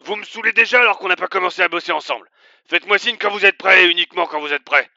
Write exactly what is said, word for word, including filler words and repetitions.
Vous me saoulez déjà alors qu'on n'a pas commencé à bosser ensemble. Faites-moi signe quand vous êtes prêts et uniquement quand vous êtes prêts.